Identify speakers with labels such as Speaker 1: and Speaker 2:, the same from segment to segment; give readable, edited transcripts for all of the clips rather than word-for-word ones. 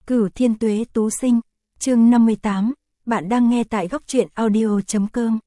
Speaker 1: Cửu Thiên Tuế Tú Sinh, chương 58, bạn đang nghe tại góc truyện audio.com.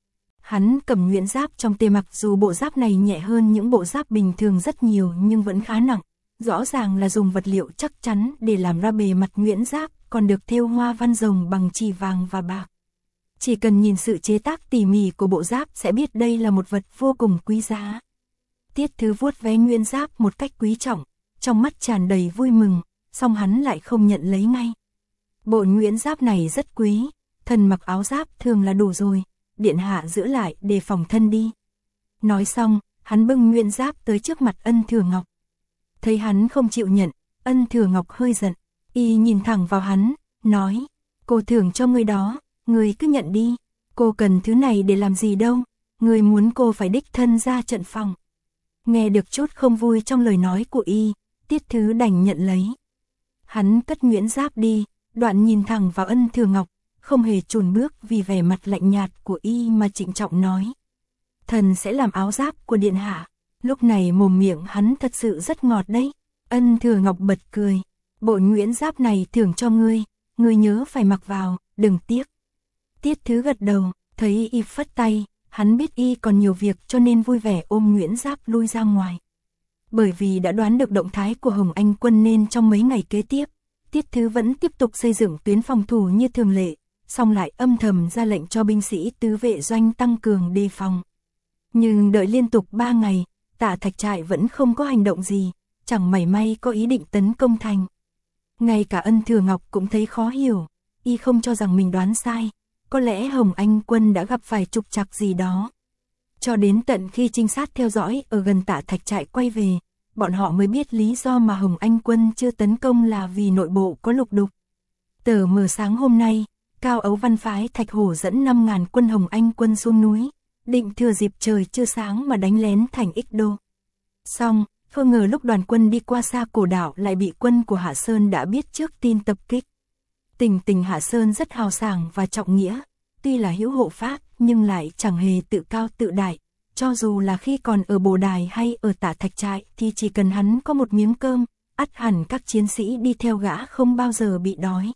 Speaker 1: Hắn cầm nhuyễn giáp trong tay, mặc dù bộ giáp này nhẹ hơn những bộ giáp bình thường rất nhiều nhưng vẫn khá nặng, rõ ràng là dùng vật liệu chắc chắn để làm ra bề mặt nhuyễn giáp, còn được thêu hoa văn rồng bằng chì vàng và bạc. Chỉ cần nhìn sự chế tác tỉ mỉ của bộ giáp sẽ biết đây là một vật vô cùng quý giá. Tiết Thứ vuốt ve nhuyễn giáp một cách quý trọng, trong mắt tràn đầy vui mừng, song hắn lại không nhận lấy ngay. Bộ nhuyễn giáp này rất quý, thần mặc áo giáp thường là đủ rồi, điện hạ giữ lại để phòng thân đi. Nói xong, hắn bưng nhuyễn giáp tới trước mặt Ân Thừa Ngọc. Thấy hắn không chịu nhận, Ân Thừa Ngọc hơi giận, y nhìn thẳng vào hắn, nói, cô thưởng cho ngươi đó, ngươi cứ nhận đi, cô cần thứ này để làm gì đâu, ngươi muốn cô phải đích thân ra trận phòng. Nghe được chút không vui trong lời nói của y, Tiết Thứ đành nhận lấy. Hắn cất nhuyễn giáp đi, đoạn nhìn thẳng vào Ân Thừa Ngọc, không hề chùn bước vì vẻ mặt lạnh nhạt của y mà trịnh trọng nói. Thần sẽ làm áo giáp của điện hạ. Lúc này mồm miệng hắn thật sự rất ngọt đấy. Ân Thừa Ngọc bật cười. Bộ nhuyễn giáp này thưởng cho ngươi nhớ phải mặc vào, đừng tiếc. Tiết Thứ gật đầu, thấy y phất tay, hắn biết y còn nhiều việc cho nên vui vẻ ôm nhuyễn giáp lui ra ngoài. Bởi vì đã đoán được động thái của Hồng Anh Quân nên trong mấy ngày kế tiếp, Tiết Thứ vẫn tiếp tục xây dựng tuyến phòng thủ như thường lệ, song lại âm thầm ra lệnh cho binh sĩ tứ vệ doanh tăng cường đề phòng. Nhưng đợi liên tục 3 ngày, Tạ Thạch Trại vẫn không có hành động gì, chẳng mảy may có ý định tấn công thành. Ngay cả Ân Thừa Ngọc cũng thấy khó hiểu, y không cho rằng mình đoán sai, có lẽ Hồng Anh Quân đã gặp phải trục trặc gì đó. Cho đến tận khi trinh sát theo dõi ở gần Tạ Thạch Trại quay về, bọn họ mới biết lý do mà Hồng Anh Quân chưa tấn công là vì nội bộ có lục đục. Tờ mờ sáng hôm nay, Cao Ấu Văn phái Thạch Hổ dẫn 5.000 quân Hồng Anh Quân xuống núi, định thừa dịp trời chưa sáng mà đánh lén thành Ích Đô. Xong, không ngờ lúc đoàn quân đi qua xa cổ đảo lại bị quân của Hạ Sơn đã biết trước tin tập kích. Tình Hạ Sơn rất hào sảng và trọng nghĩa, tuy là hữu hộ pháp nhưng lại chẳng hề tự cao tự đại. Cho dù là khi còn ở Bồ Đài hay ở Tạ Thạch Trại thì chỉ cần hắn có một miếng cơm, ắt hẳn các chiến sĩ đi theo gã không bao giờ bị đói.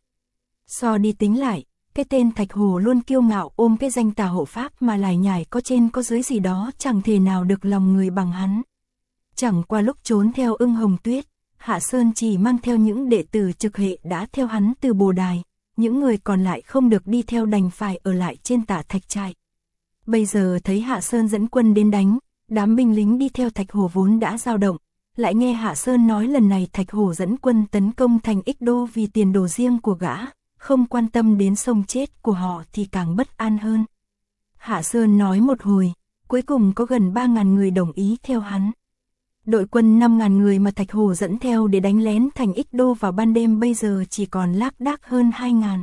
Speaker 1: So đi tính lại, cái tên Thạch Hổ luôn kiêu ngạo ôm cái danh tà hộ pháp mà lải nhải có trên có dưới gì đó chẳng thể nào được lòng người bằng hắn. Chẳng qua lúc trốn theo Ưng Hồng Tuyết, Hạ Sơn chỉ mang theo những đệ tử trực hệ đã theo hắn từ Bồ Đài, những người còn lại không được đi theo đành phải ở lại trên Tạ Thạch Trại. Bây giờ thấy Hạ Sơn dẫn quân đến đánh, đám binh lính đi theo Thạch Hổ vốn đã dao động, lại nghe Hạ Sơn nói lần này Thạch Hổ dẫn quân tấn công thành Ích Đô vì tiền đồ riêng của gã, không quan tâm đến sống chết của họ thì càng bất an hơn. Hạ Sơn nói một hồi, cuối cùng có gần 3.000 người đồng ý theo hắn. Đội quân 5.000 người mà Thạch Hổ dẫn theo để đánh lén thành Ích Đô vào ban đêm bây giờ chỉ còn lác đác hơn 2.000.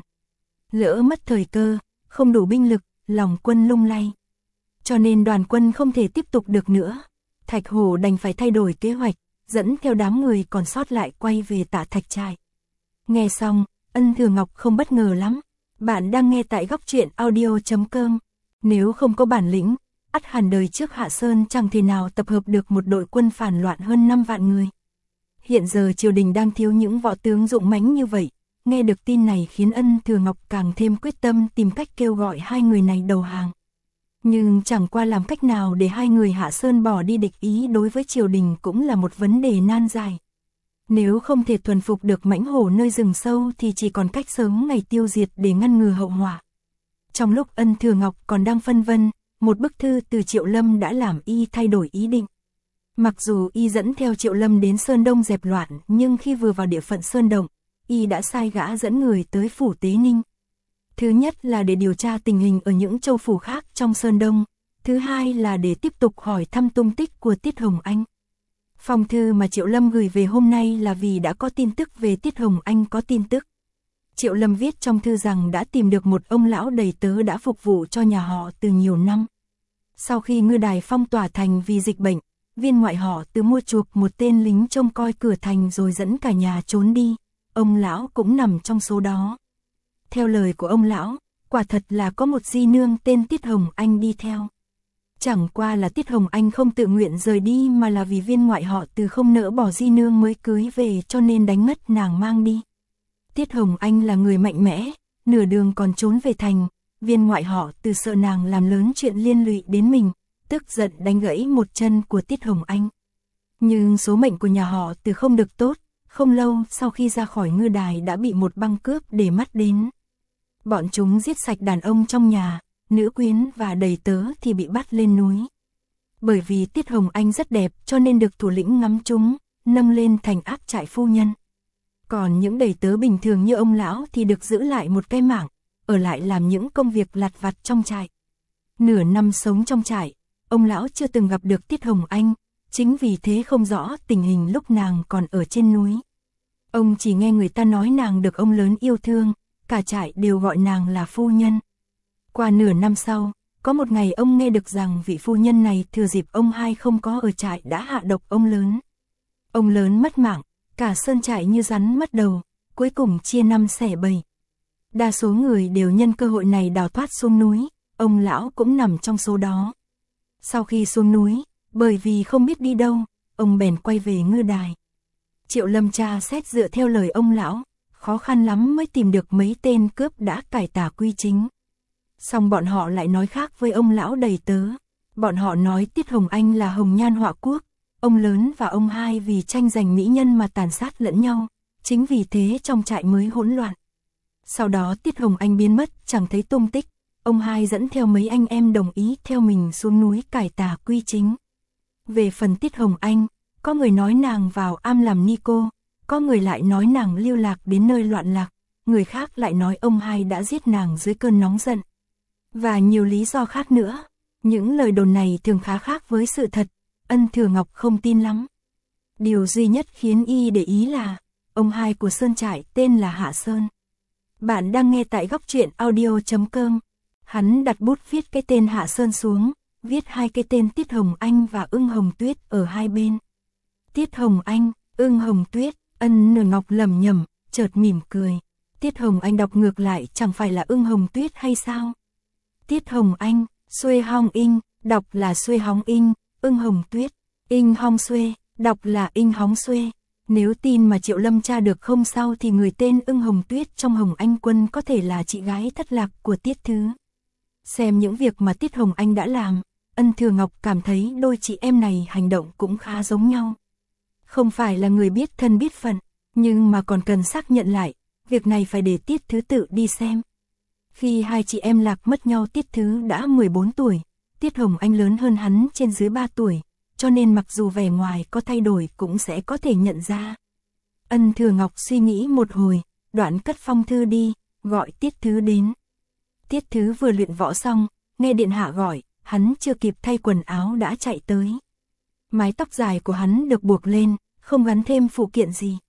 Speaker 1: Lỡ mất thời cơ, không đủ binh lực, lòng quân lung lay. Cho nên đoàn quân không thể tiếp tục được nữa. Thạch Hổ đành phải thay đổi kế hoạch, dẫn theo đám người còn sót lại quay về Tạ Thạch Trại. Nghe xong, Ân Thừa Ngọc không bất ngờ lắm. Bạn đang nghe tại góc truyện audio.com. Nếu không có bản lĩnh, ắt hẳn đời trước Hạ Sơn chẳng thể nào tập hợp được một đội quân phản loạn hơn 5 vạn người. Hiện giờ triều đình đang thiếu những võ tướng dũng mãnh như vậy. Nghe được tin này khiến Ân Thừa Ngọc càng thêm quyết tâm tìm cách kêu gọi hai người này đầu hàng. Nhưng chẳng qua làm cách nào để hai người Hạ Sơn bỏ đi địch ý đối với triều đình cũng là một vấn đề nan giải. Nếu không thể thuần phục được mãnh hổ nơi rừng sâu thì chỉ còn cách sớm ngày tiêu diệt để ngăn ngừa hậu họa. Trong lúc Ân Thừa Ngọc còn đang phân vân, một bức thư từ Triệu Lâm đã làm y thay đổi ý định. Mặc dù y dẫn theo Triệu Lâm đến Sơn Đông dẹp loạn, nhưng khi vừa vào địa phận Sơn Động, y đã sai gã dẫn người tới phủ Tế Ninh. Thứ nhất là để điều tra tình hình ở những châu phủ khác trong Sơn Đông, thứ hai là để tiếp tục hỏi thăm tung tích của Tiết Hồng Anh. Phong thư mà Triệu Lâm gửi về hôm nay là vì đã có tin tức về Tiết Hồng Anh có tin tức. Triệu Lâm viết trong thư rằng đã tìm được một ông lão đầy tớ đã phục vụ cho nhà họ từ nhiều năm. Sau khi ngư đài phong tỏa thành vì dịch bệnh, viên ngoại họ từ mua chuộc một tên lính trông coi cửa thành rồi dẫn cả nhà trốn đi, ông lão cũng nằm trong số đó. Theo lời của ông lão, quả thật là có một di nương tên Tiết Hồng Anh đi theo. Chẳng qua là Tiết Hồng Anh không tự nguyện rời đi mà là vì viên ngoại họ từ không nỡ bỏ di nương mới cưới về cho nên đánh mất nàng mang đi. Tiết Hồng Anh là người mạnh mẽ, nửa đường còn trốn về thành, viên ngoại họ Từ sợ nàng làm lớn chuyện liên lụy đến mình, tức giận đánh gãy một chân của Tiết Hồng Anh. Nhưng số mệnh của nhà họ Từ không được tốt, không lâu sau khi ra khỏi ngư đài đã bị một băng cướp để mắt đến. Bọn chúng giết sạch đàn ông trong nhà, nữ quyến và đầy tớ thì bị bắt lên núi. Bởi vì Tiết Hồng Anh rất đẹp cho nên được thủ lĩnh ngắm chúng, nâng lên thành áp trại phu nhân. Còn những đầy tớ bình thường như ông lão thì được giữ lại một cái mảng, ở lại làm những công việc lặt vặt trong trại. Nửa năm sống trong trại, ông lão chưa từng gặp được Tiết Hồng Anh, chính vì thế không rõ tình hình lúc nàng còn ở trên núi. Ông chỉ nghe người ta nói nàng được ông lớn yêu thương, cả trại đều gọi nàng là phu nhân. Qua nửa năm sau, có một ngày ông nghe được rằng vị phu nhân này thừa dịp ông hai không có ở trại đã hạ độc ông lớn. Ông lớn mất mạng, cả sơn trại như rắn mất đầu, cuối cùng chia năm xẻ bảy. Đa số người đều nhân cơ hội này đào thoát xuống núi, ông lão cũng nằm trong số đó. Sau khi xuống núi, bởi vì không biết đi đâu, ông bèn quay về ngư đài. Triệu Lâm tra xét dựa theo lời ông lão, khó khăn lắm mới tìm được mấy tên cướp đã cải tà quy chính. Xong bọn họ lại nói khác với ông lão đầy tớ. Bọn họ nói Tiết Hồng Anh là hồng nhan họa quốc, ông lớn và ông hai vì tranh giành mỹ nhân mà tàn sát lẫn nhau, chính vì thế trong trại mới hỗn loạn. Sau đó Tiết Hồng Anh biến mất chẳng thấy tung tích, ông hai dẫn theo mấy anh em đồng ý theo mình xuống núi cải tà quy chính. Về phần Tiết Hồng Anh, có người nói nàng vào am làm ni cô, có người lại nói nàng lưu lạc đến nơi loạn lạc, người khác lại nói ông hai đã giết nàng dưới cơn nóng giận. Và nhiều lý do khác nữa. Những lời đồn này thường khá khác với sự thật, Ân Thừa Ngọc không tin lắm. Điều duy nhất khiến y để ý là, ông hai của sơn trại tên là Hạ Sơn. Bạn đang nghe tại góc truyện audio.com. Hắn đặt bút viết cái tên Hạ Sơn xuống, viết hai cái tên Tiết Hồng Anh và Ưng Hồng Tuyết ở hai bên. Tiết Hồng Anh, Ưng Hồng Tuyết, Ân Thừa Ngọc lẩm nhẩm, chợt mỉm cười. Tiết Hồng Anh đọc ngược lại chẳng phải là Ưng Hồng Tuyết hay sao? Tiết Hồng Anh, Xuê Hong Inh, đọc là Xuê Hong Inh, Ưng Hồng Tuyết, Inh Hong Xuê, đọc là Inh Hóng Xuê. Nếu tin mà Triệu Lâm tra được không sao thì người tên Ưng Hồng Tuyết trong Hồng Anh Quân có thể là chị gái thất lạc của Tiết Thứ. Xem những việc mà Tiết Hồng Anh đã làm, Ân Thừa Ngọc cảm thấy đôi chị em này hành động cũng khá giống nhau. Không phải là người biết thân biết phận, nhưng mà còn cần xác nhận lại, việc này phải để Tiết Thứ tự đi xem. Khi hai chị em lạc mất nhau Tiết Thứ đã 14 tuổi, Tiết Hồng Anh lớn hơn hắn trên dưới 3 tuổi, cho nên mặc dù vẻ ngoài có thay đổi cũng sẽ có thể nhận ra. Ân Thừa Ngọc suy nghĩ một hồi, đoạn cất phong thư đi, gọi Tiết Thứ đến. Tiết Thứ vừa luyện võ xong, nghe điện hạ gọi, hắn chưa kịp thay quần áo đã chạy tới. Mái tóc dài của hắn được buộc lên, không gắn thêm phụ kiện gì.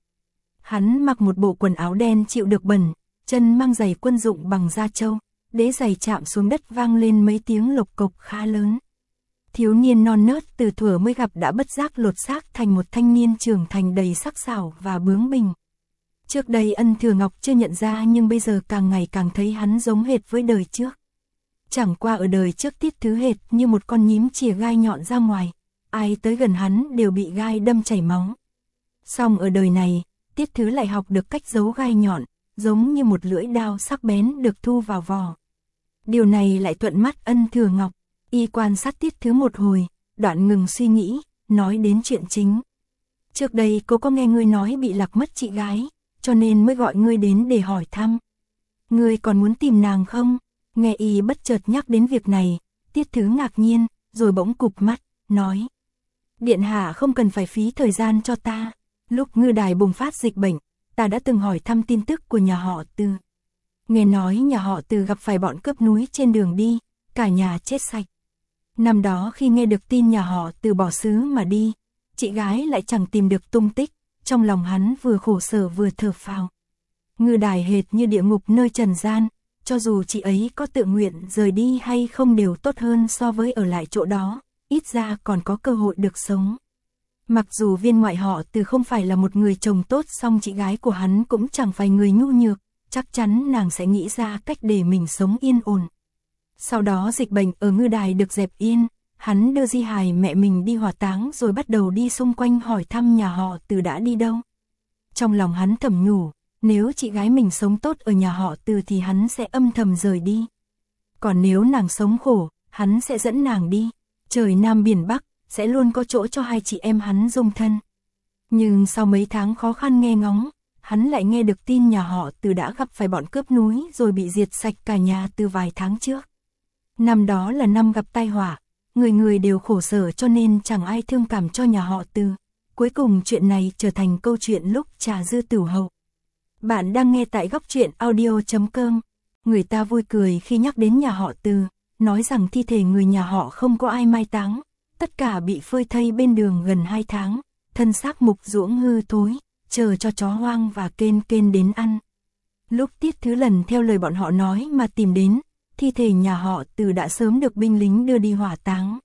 Speaker 1: Hắn mặc một bộ quần áo đen chịu được bẩn, chân mang giày quân dụng bằng da trâu, đế giày chạm xuống đất vang lên mấy tiếng lộc cộc khá lớn. Thiếu niên non nớt từ thuở mới gặp đã bất giác lột xác thành một thanh niên trưởng thành đầy sắc sảo và bướng bỉnh. Trước đây Ân Thừa Ngọc chưa nhận ra nhưng bây giờ càng ngày càng thấy hắn giống hệt với đời trước. Chẳng qua ở đời trước Tiết Thứ hệt như một con nhím chìa gai nhọn ra ngoài, ai tới gần hắn đều bị gai đâm chảy máu. Song ở đời này, Tiết Thứ lại học được cách giấu gai nhọn, giống như một lưỡi dao sắc bén được thu vào vỏ. Điều này lại thuận mắt Ân Thừa Ngọc, y quan sát Tiết Thứ một hồi, đoạn ngừng suy nghĩ, nói đến chuyện chính. Trước đây cô có nghe ngươi nói bị lạc mất chị gái, cho nên mới gọi ngươi đến để hỏi thăm. Ngươi còn muốn tìm nàng không? Nghe y bất chợt nhắc đến việc này, Tiết Thứ ngạc nhiên, rồi bỗng cụp mắt, nói. Điện hạ không cần phải phí thời gian cho ta. Lúc ngư đài bùng phát dịch bệnh, ta đã từng hỏi thăm tin tức của nhà họ Từ. Nghe nói nhà họ Từ gặp phải bọn cướp núi trên đường đi, cả nhà chết sạch. Năm đó khi nghe được tin nhà họ Từ bỏ xứ mà đi, chị gái lại chẳng tìm được tung tích, trong lòng hắn vừa khổ sở vừa thở phào. Ngư đài hệt như địa ngục nơi trần gian, cho dù chị ấy có tự nguyện rời đi hay không đều tốt hơn so với ở lại chỗ đó, ít ra còn có cơ hội được sống. Mặc dù viên ngoại họ Từ không phải là một người chồng tốt song chị gái của hắn cũng chẳng phải người nhu nhược, chắc chắn nàng sẽ nghĩ ra cách để mình sống yên ổn. Sau đó dịch bệnh ở ngư đài được dẹp yên, hắn đưa di hài mẹ mình đi hỏa táng rồi bắt đầu đi xung quanh hỏi thăm nhà họ Từ đã đi đâu. Trong lòng hắn thầm nhủ, nếu chị gái mình sống tốt ở nhà họ Từ thì hắn sẽ âm thầm rời đi. Còn nếu nàng sống khổ, hắn sẽ dẫn nàng đi. Trời Nam biển Bắc, sẽ luôn có chỗ cho hai chị em hắn dung thân. Nhưng sau mấy tháng khó khăn nghe ngóng, hắn lại nghe được tin nhà họ Từ đã gặp phải bọn cướp núi rồi bị diệt sạch cả nhà từ vài tháng trước. Năm đó là năm gặp tai họa, người người đều khổ sở cho nên chẳng ai thương cảm cho nhà họ Từ. Cuối cùng chuyện này trở thành câu chuyện lúc trà dư tửu hậu. Bạn đang nghe tại góc truyện audio.com. Người ta vui cười khi nhắc đến nhà họ Từ, nói rằng thi thể người nhà họ không có ai mai táng, tất cả bị phơi thây bên đường gần 2 tháng, thân xác mục ruỗng hư thối, chờ cho chó hoang và kên kên đến ăn. Lúc Tiết Thứ lần theo lời bọn họ nói mà tìm đến, thi thể nhà họ Từ đã sớm được binh lính đưa đi hỏa táng.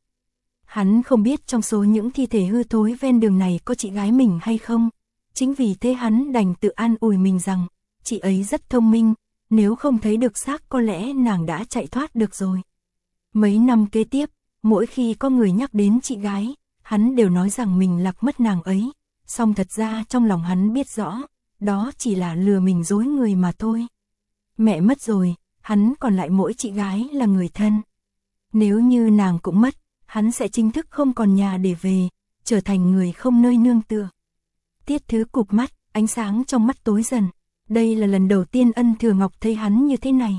Speaker 1: Hắn không biết trong số những thi thể hư thối ven đường này có chị gái mình hay không. Chính vì thế hắn đành tự an ủi mình rằng, chị ấy rất thông minh, nếu không thấy được xác có lẽ nàng đã chạy thoát được rồi. Mấy năm kế tiếp, mỗi khi có người nhắc đến chị gái, hắn đều nói rằng mình lạc mất nàng ấy. Song thật ra trong lòng hắn biết rõ, đó chỉ là lừa mình dối người mà thôi. Mẹ mất rồi, hắn còn lại mỗi chị gái là người thân. Nếu như nàng cũng mất, hắn sẽ chính thức không còn nhà để về, trở thành người không nơi nương tựa. Tiết Thứ cụp mắt, ánh sáng trong mắt tối dần. Đây là lần đầu tiên Ân Thừa Ngọc thấy hắn như thế này.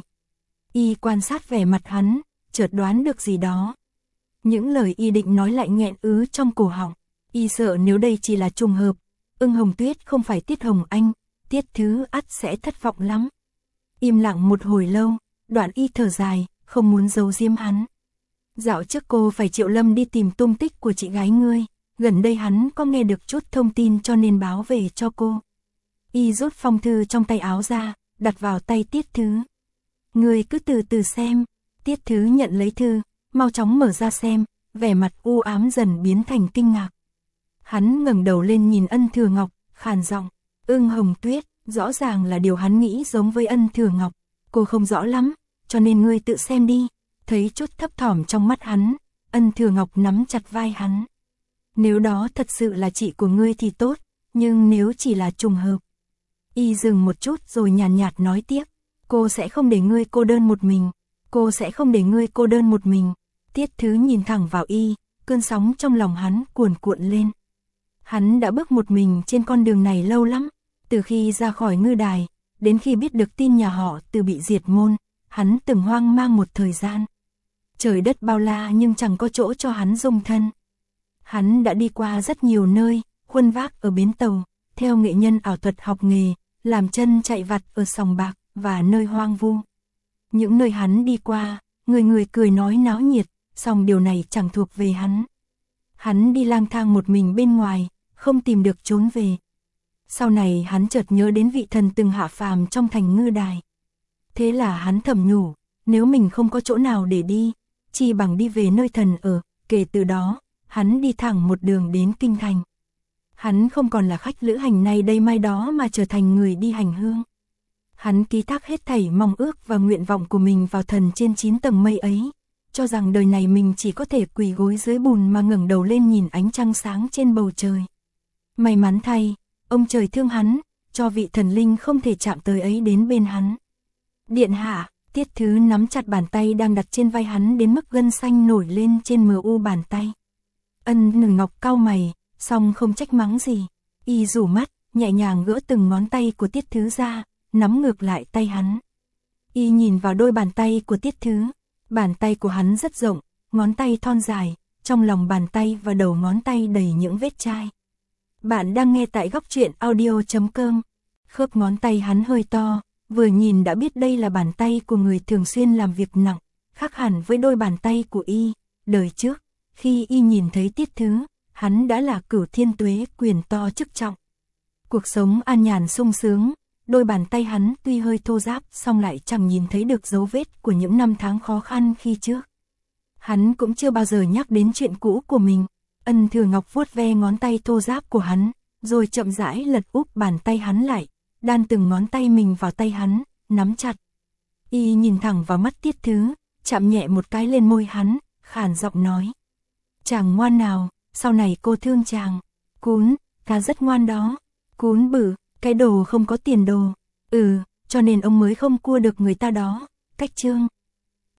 Speaker 1: Y quan sát vẻ mặt hắn, chợt đoán được gì đó. Những lời y định nói lại nghẹn ứ trong cổ họng. Y sợ nếu đây chỉ là trùng hợp, Ưng Hồng Tuyết không phải Tiết Hồng Anh, Tiết Thứ ắt sẽ thất vọng lắm. Im lặng một hồi lâu, đoạn y thở dài, không muốn giấu giếm hắn. Dạo trước cô phải Triệu Lâm đi tìm tung tích của chị gái ngươi, gần đây hắn có nghe được chút thông tin cho nên báo về cho cô. Y rút phong thư trong tay áo ra, đặt vào tay Tiết Thứ. Ngươi cứ từ từ xem. Tiết Thứ nhận lấy thư, mau chóng mở ra xem, vẻ mặt u ám dần biến thành kinh ngạc. Hắn ngẩng đầu lên nhìn Ân Thừa Ngọc, khàn giọng, Ưng Hồng Tuyết, rõ ràng là điều hắn nghĩ giống với Ân Thừa Ngọc. Cô không rõ lắm, cho nên ngươi tự xem đi. Thấy chút thấp thỏm trong mắt hắn, Ân Thừa Ngọc nắm chặt vai hắn. Nếu đó thật sự là chị của ngươi thì tốt, nhưng nếu chỉ là trùng hợp. Y dừng một chút rồi nhàn nhạt nói tiếp, cô sẽ không để ngươi cô đơn một mình, cô sẽ không để ngươi cô đơn một mình. Tiết Thứ nhìn thẳng vào y, cơn sóng trong lòng hắn cuồn cuộn lên. Hắn đã bước một mình trên con đường này lâu lắm, từ khi ra khỏi ngư đài, đến khi biết được tin nhà họ Từ bị diệt môn, hắn từng hoang mang một thời gian. Trời đất bao la nhưng chẳng có chỗ cho hắn dung thân. Hắn đã đi qua rất nhiều nơi, khuân vác ở bến tàu, theo nghệ nhân ảo thuật học nghề, làm chân chạy vặt ở sòng bạc và nơi hoang vu. Những nơi hắn đi qua, người người cười nói náo nhiệt, song điều này chẳng thuộc về hắn. Hắn đi lang thang một mình bên ngoài, không tìm được trốn về. Sau này hắn chợt nhớ đến vị thần từng hạ phàm trong thành ngư đài. Thế là hắn thầm nhủ, nếu mình không có chỗ nào để đi, chi bằng đi về nơi thần ở. Kể từ đó, hắn đi thẳng một đường đến kinh thành. Hắn không còn là khách lữ hành nay đây mai đó mà trở thành người đi hành hương. Hắn ký thác hết thảy mong ước và nguyện vọng của mình vào thần trên 9 tầng mây ấy, cho rằng đời này mình chỉ có thể quỳ gối dưới bùn mà ngẩng đầu lên nhìn ánh trăng sáng trên bầu trời. May mắn thay, ông trời thương hắn, cho vị thần linh không thể chạm tới ấy đến bên hắn. Điện hạ, Tiết Thứ nắm chặt bàn tay đang đặt trên vai hắn đến mức gân xanh nổi lên trên mờ u bàn tay. Ân Thừa Ngọc cau mày, song không trách mắng gì. Y rủ mắt, nhẹ nhàng gỡ từng ngón tay của Tiết Thứ ra, nắm ngược lại tay hắn. Y nhìn vào đôi bàn tay của Tiết Thứ. Bàn tay của hắn rất rộng, ngón tay thon dài, trong lòng bàn tay và đầu ngón tay đầy những vết chai. Bạn đang nghe tại góc truyện audio.com. Khớp ngón tay hắn hơi to, vừa nhìn đã biết đây là bàn tay của người thường xuyên làm việc nặng, khác hẳn với đôi bàn tay của y. Đời trước, khi y nhìn thấy Tiết Thứ, hắn đã là Cửu Thiên Tuế, quyền to chức trọng. Cuộc sống an nhàn sung sướng, đôi bàn tay hắn tuy hơi thô ráp song lại chẳng nhìn thấy được dấu vết của những năm tháng khó khăn khi trước. Hắn cũng chưa bao giờ nhắc đến chuyện cũ của mình. Ân Thừa Ngọc vuốt ve ngón tay thô ráp của hắn, rồi chậm rãi lật úp bàn tay hắn lại, đan từng ngón tay mình vào tay hắn, nắm chặt. Y nhìn thẳng vào mắt Tiết Thứ, chạm nhẹ một cái lên môi hắn, khàn giọng nói. Chàng ngoan nào, sau này cô thương chàng. Cún, ta rất ngoan đó. Cún bự, cái đồ không có tiền đồ. Cho nên ông mới không cua được người ta đó. Cách chương